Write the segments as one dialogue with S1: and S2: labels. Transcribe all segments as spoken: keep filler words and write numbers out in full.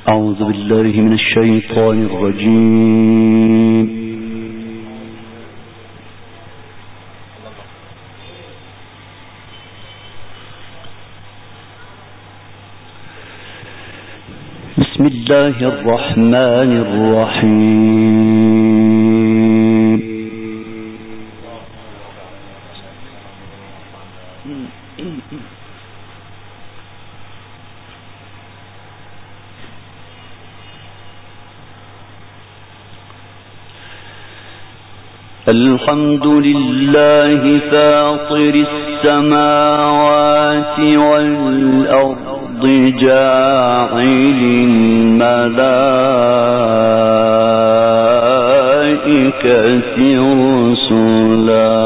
S1: أعوذ بالله من الشيطان الرجيم. بسم الله الرحمن الرحيم. الحمد لله فاطر السماوات والأرض جاعل الملائكة رسلا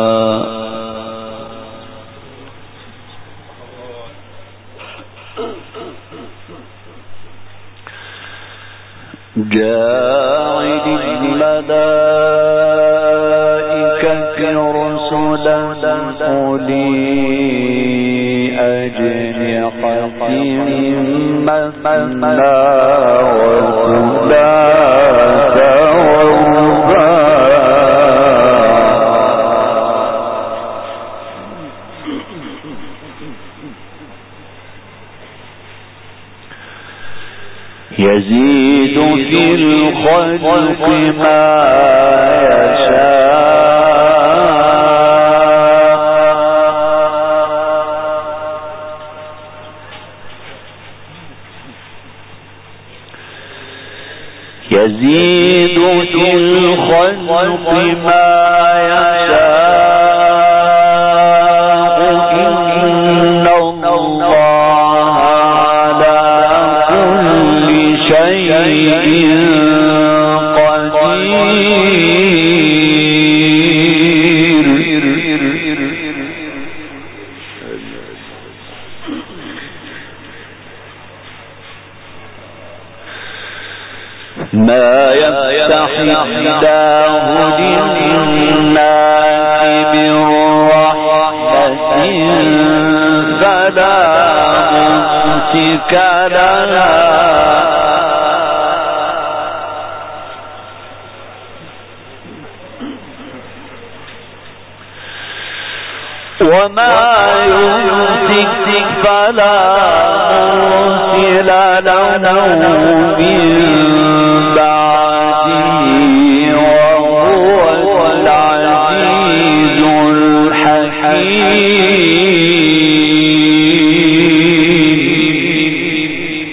S1: جاعل الملائكة رسلا أولي أجنحة مثنى وثلاث يزيد في الخلق ما يشاء يزيد في الخلق ما يشاء إن الله على كل شيء قدير. ما يفتح الله للناس من رحمة فلا ممسك لها وما يمسك فلا مرسل له من بعده وهو العزيز الحكيم.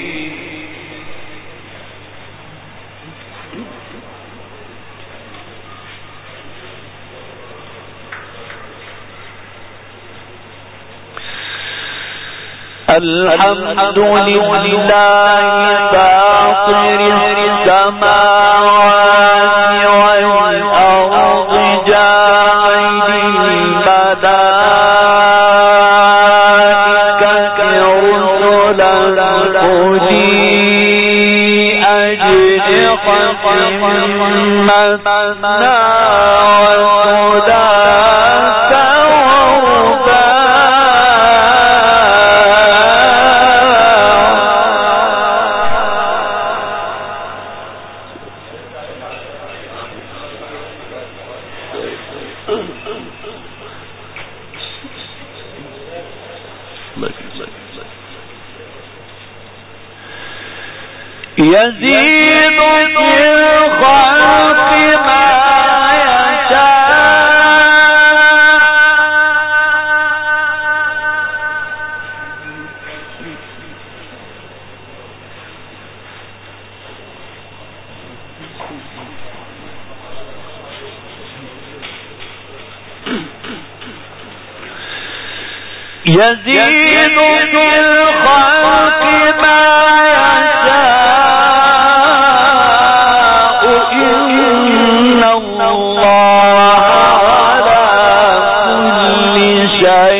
S1: الحمد لله فاطر السماوات والأرض جاعل الملائكة رسلا أولي أجنحة مثنى يزيد في الخلق ما يزيد في الخلق ما يشاء إن الله على كل شيء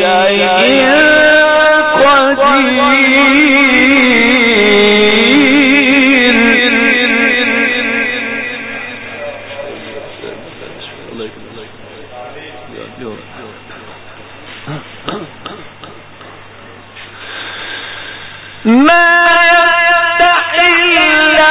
S1: ما يفتح الله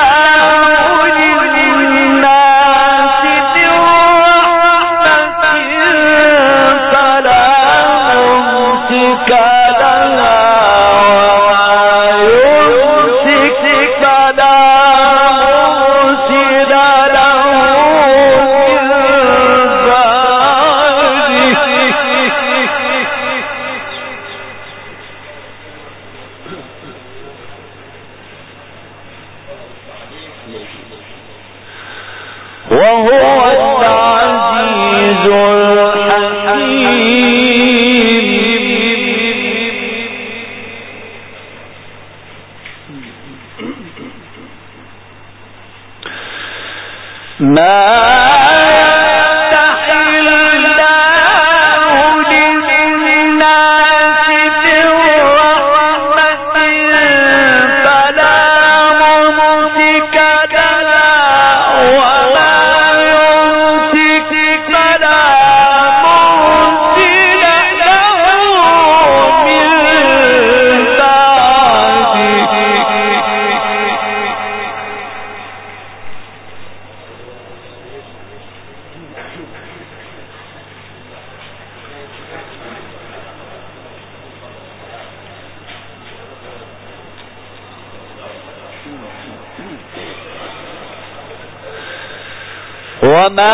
S1: وما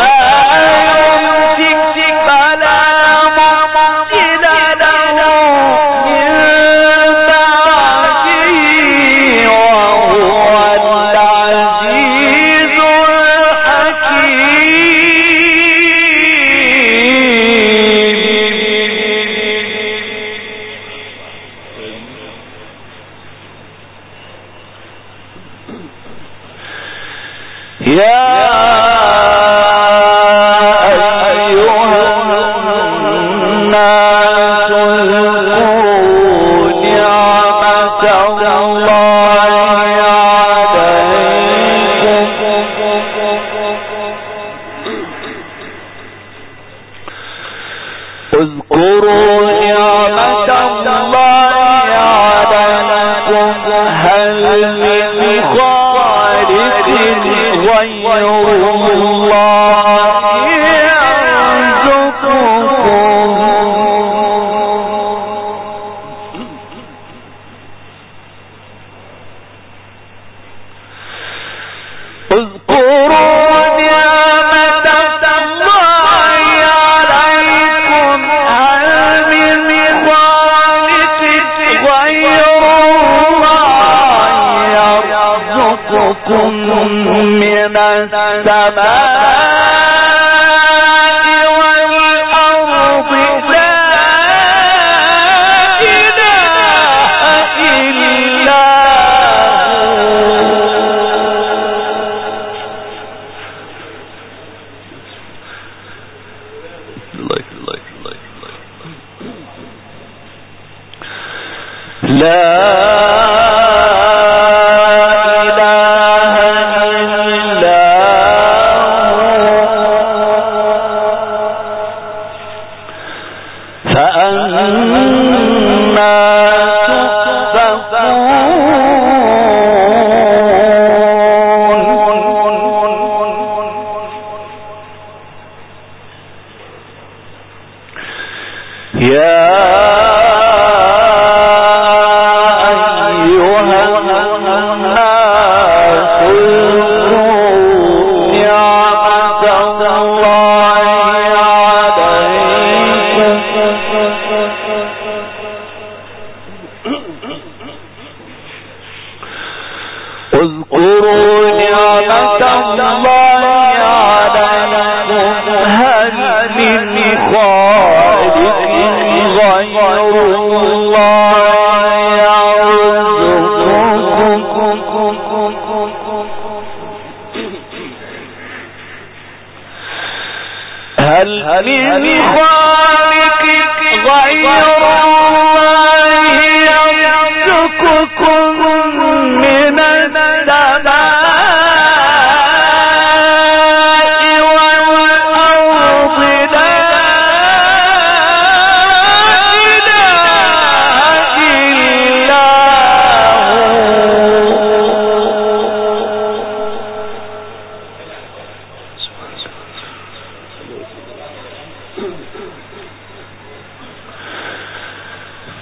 S1: يمسك فلا مرسل له من بعده وهو العزيز الحكيم. يا من السماء والأرض لا إله إلا هو. لا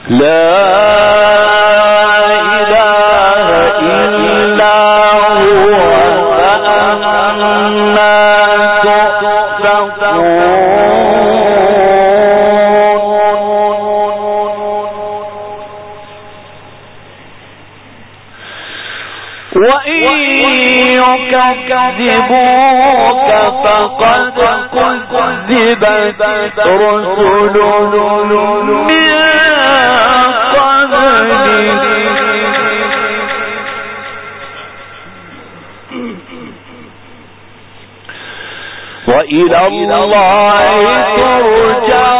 S1: يكذبوك فقد كذبت رسل من قبلك وإلى الله ترجع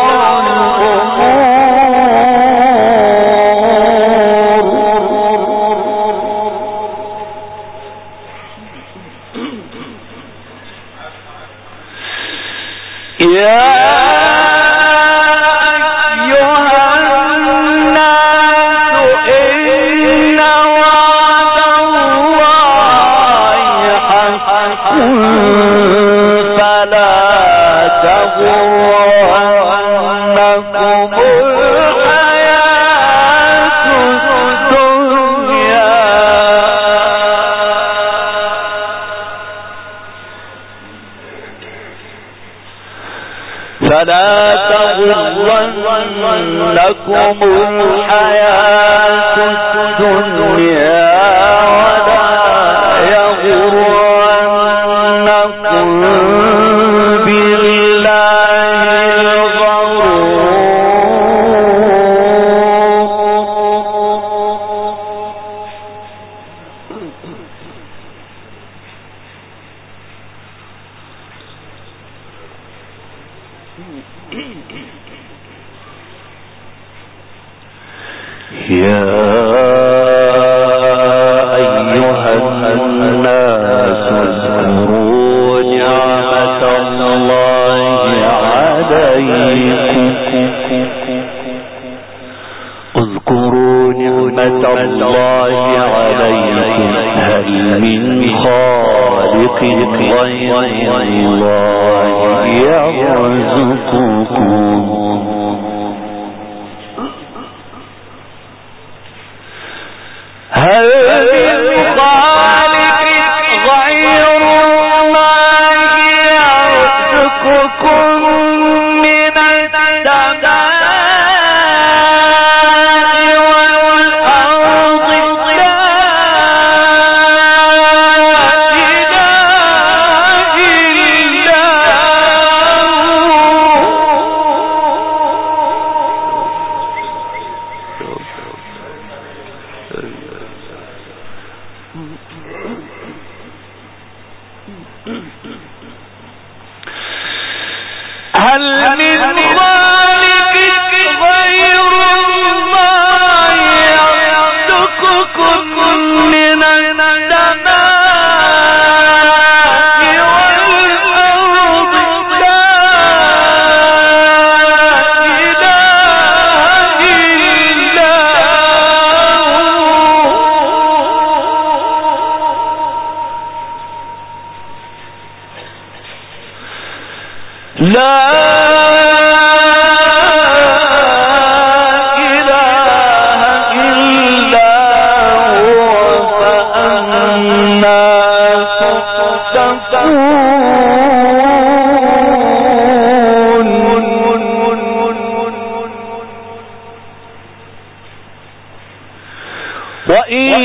S1: فلا تغرنكم الحياة الدنيا ولا يغرنكم بالله اذكروا نعمة الله عليكم هل من خالق غير الله يرزقكم هل من خالق غير الله يرزقكم من السماء وإن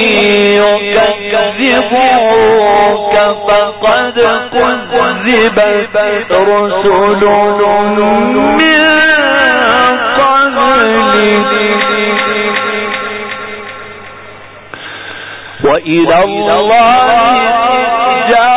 S1: يكذبوك فقد كذبت رسل من قبلك وإلى الله ترجع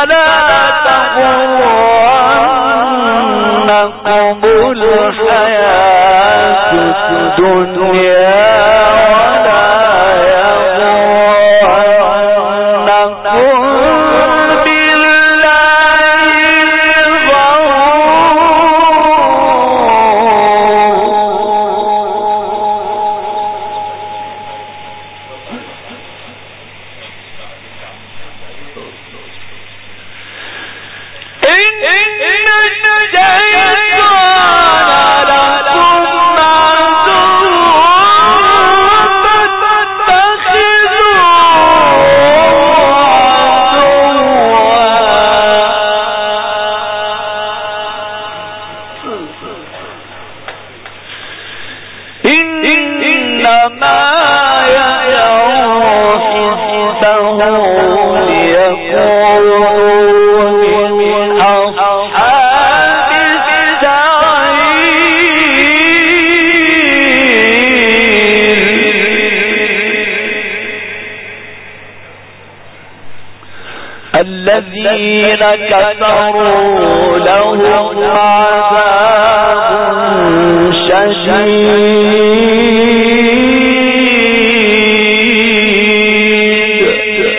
S1: فلا تغرنكم الحياة الدنيا الذين كفروا لهم عذاب شديد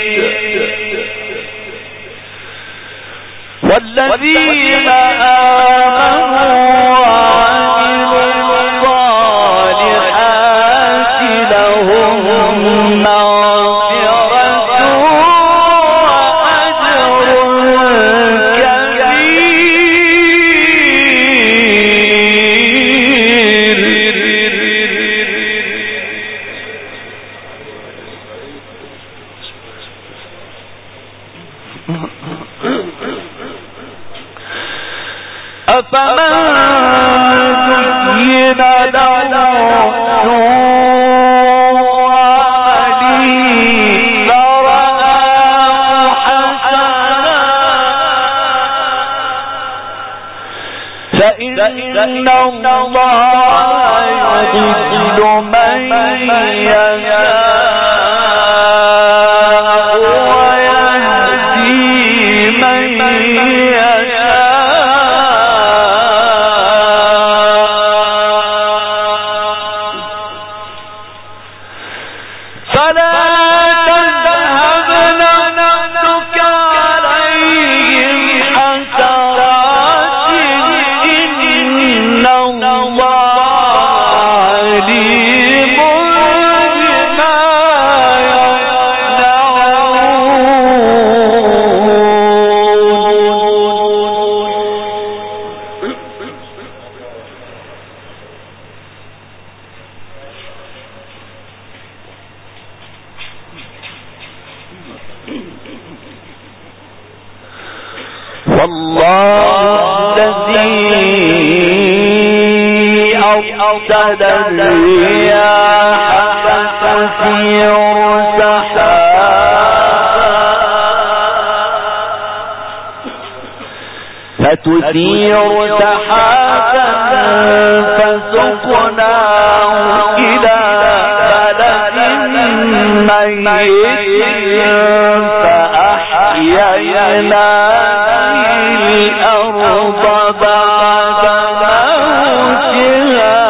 S1: والذين آمنوا وعملوا الصالحات لهم أفمن زين له سوء عمله فرآه حسنا فإن الله يضل من يشاء ويهدي من يشاء والله الذي أرسل الرياح فتثير فتثير سحابا فسقناه إلى بلد ميت فأحيينا الأرض بعد موتها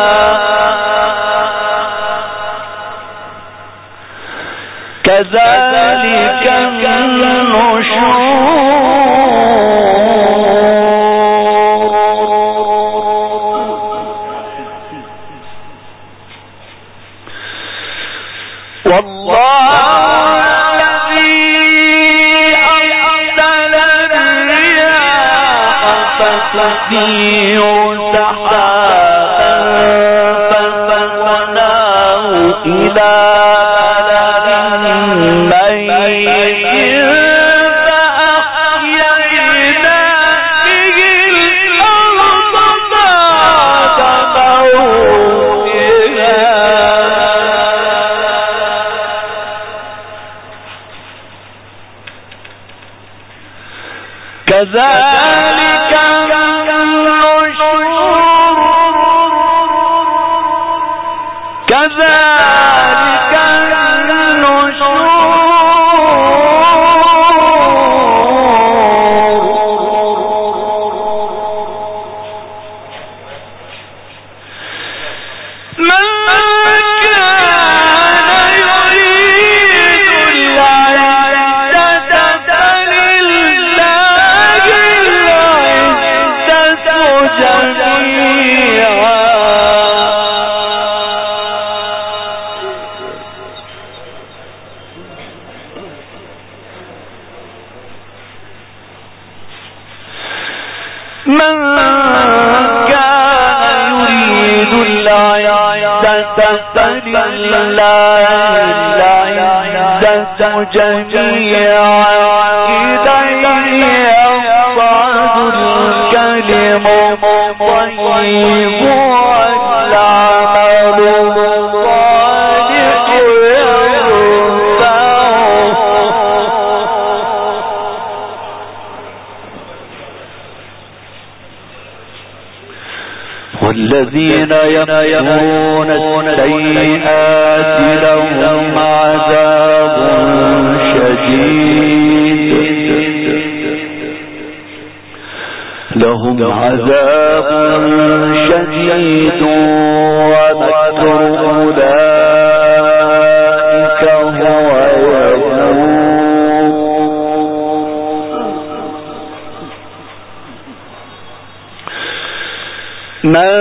S1: كذلك النشور والله تثير سحابا فسقناه إلى بلد ميت فأحيينا به الأرض بعد موتها كذلك كذلك جميعا إليه يصعد الكلم الطيب والعمل الصالح يرفعه. والذين يكفرون السيئات لهم عذاب لهم عذاب شديد ومكر أولئك هو يبور. من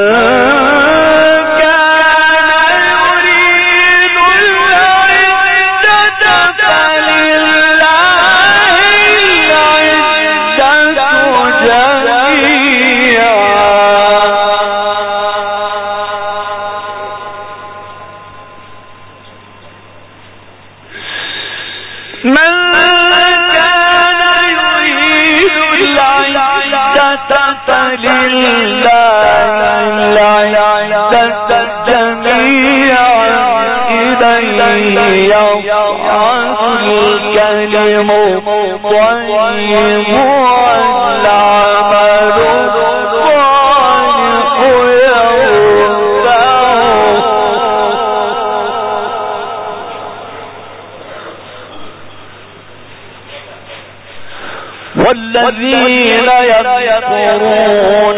S1: والذين يكفرون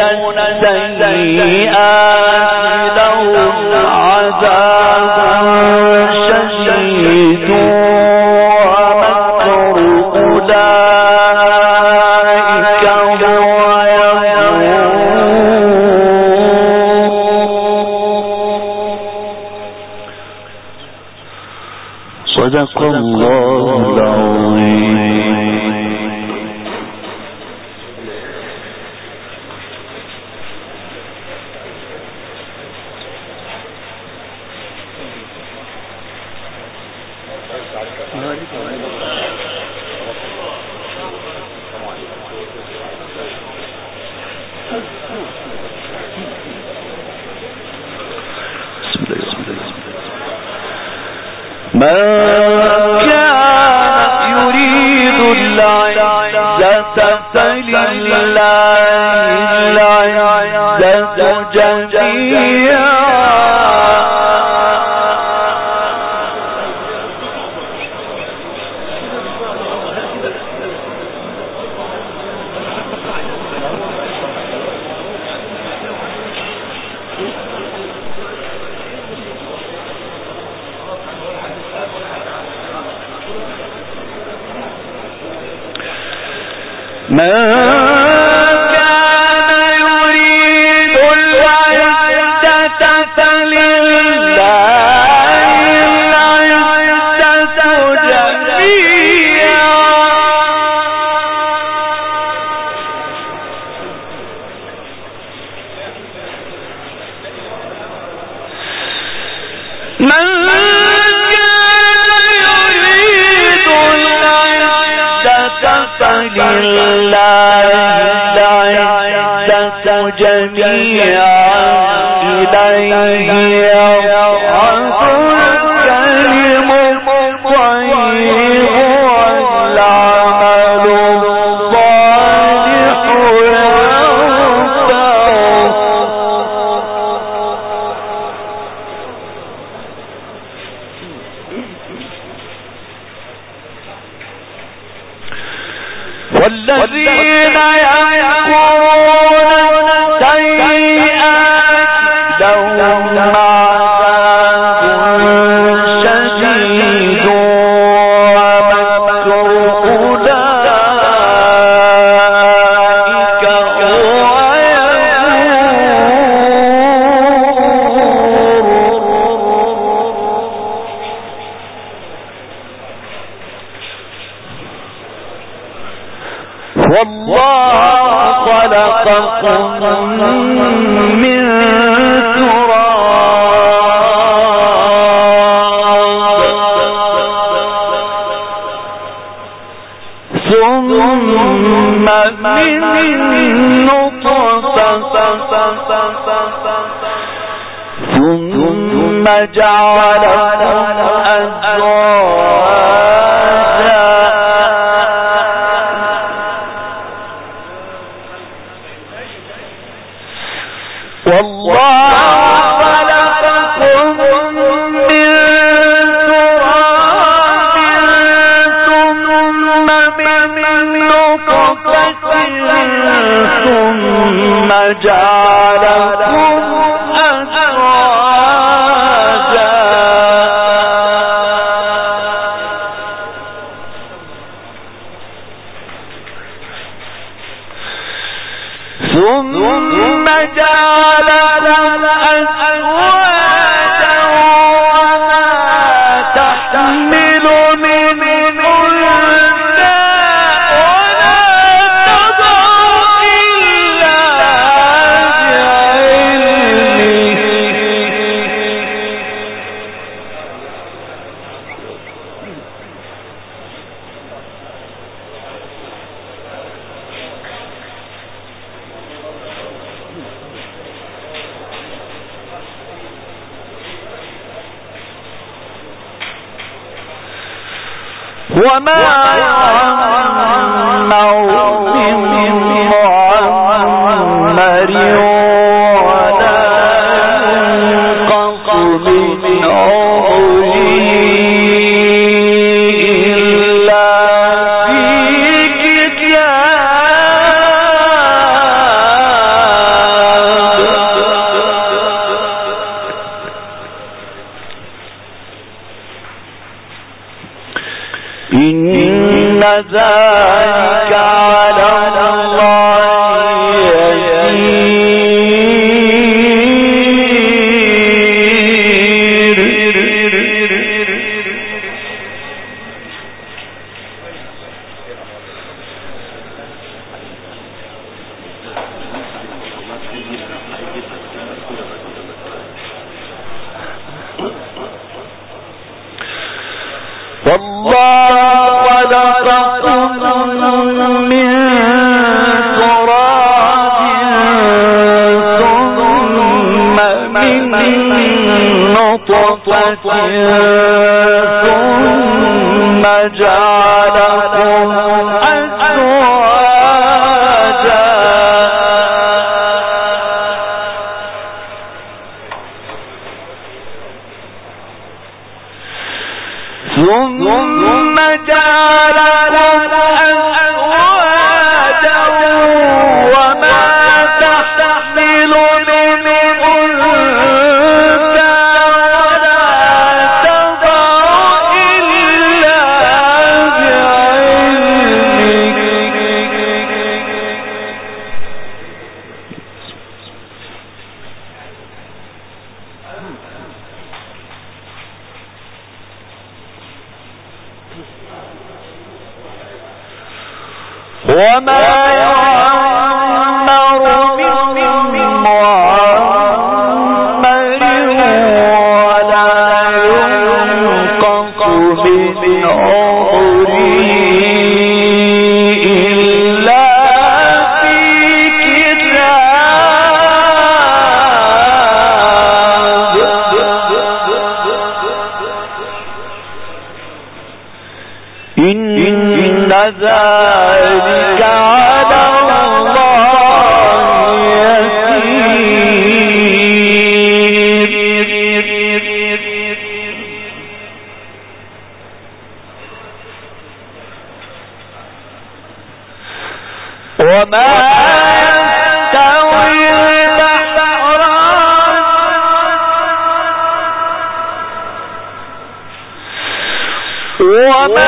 S1: السيئات لهم عذاب شديد ومكر أولئك هو يبور. صدق الله العظيم. من كان يريد العزة فلله العزة جميعا من كان يريد العزة فلله العزة جميعا من فلله العزة جميعا إليه يصعد الكلم الطيب والعمل الصالح يرفعه. والذين يكفرون السيئات لهم عذاب من ثم جعلكم أزواجا والله خلقكم من تراب ثم من نطفة ثم جعلكم ثم جعل أزواجا وما تحمل من أنثى ولا تضع إلا وما يعمر من معمر ولا ينقص من عمره إلا في كتاب إن ذلك على الله يسير والله خلقكم من تراب ثم من نطفة ثم جعلكم أزواجا ثم جعلكم أزواجا وما تحمل من أنثى ولا تضع إلا وما يعمر من معمر ولا ينقص من عمره إلا في كتاب إن ذلك على الله يسير وما يستوي البحران وما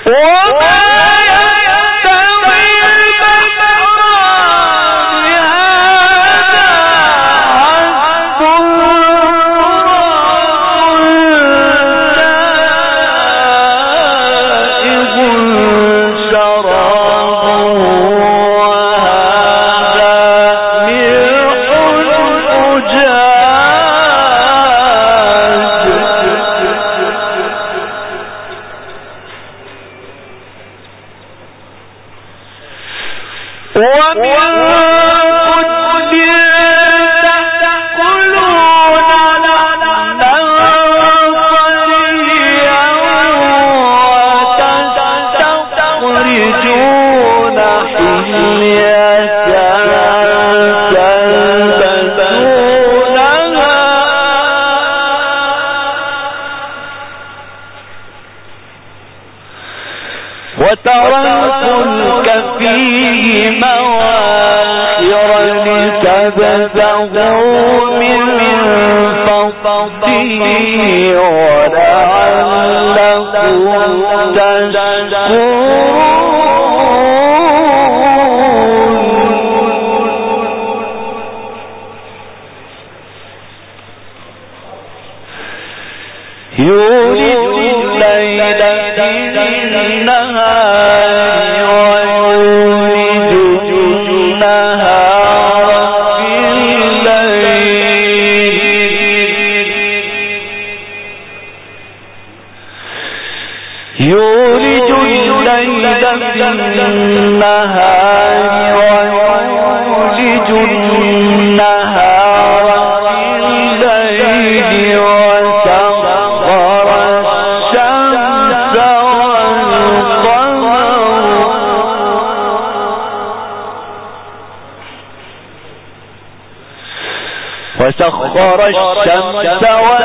S1: وسخر الشمس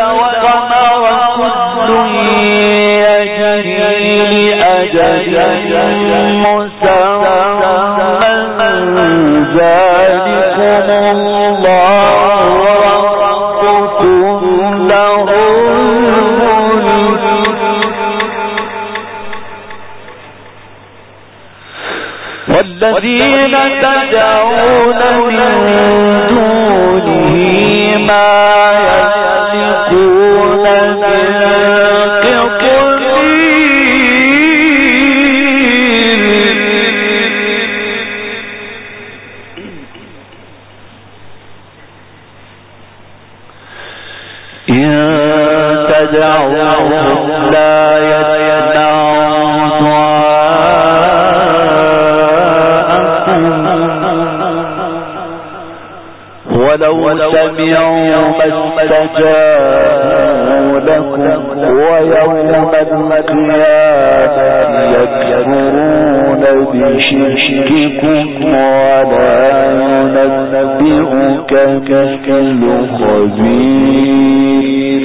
S1: والقمر كل يجري لأجل مسمى ذلكم الله ربكم له الملك والذين تدعون من دونه ما يملكون من قطمير إن تدعوهم لا يسمعوا دعاءكم ولو سمعوا ما استجابوا لكم ويوم القيامة يكفرون بشرككم ولا ينبئك مثل خبير.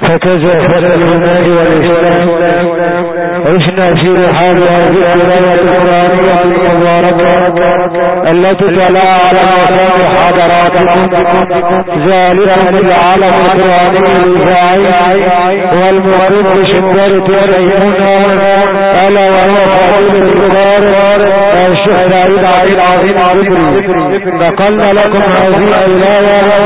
S2: فكذا فضل الإيمان والإسلام عشنا في رحاب هذه القراءة القرآنية المباركة التي تلا على مكان حضراتكم ذلكم العالم القرآني الإذاعي والمقيم بشدارة الأيمنة ألا وهو فضيلة الكبار الشيخ سعيد علي العظيم عبدري نقلنا لكم هذه الآية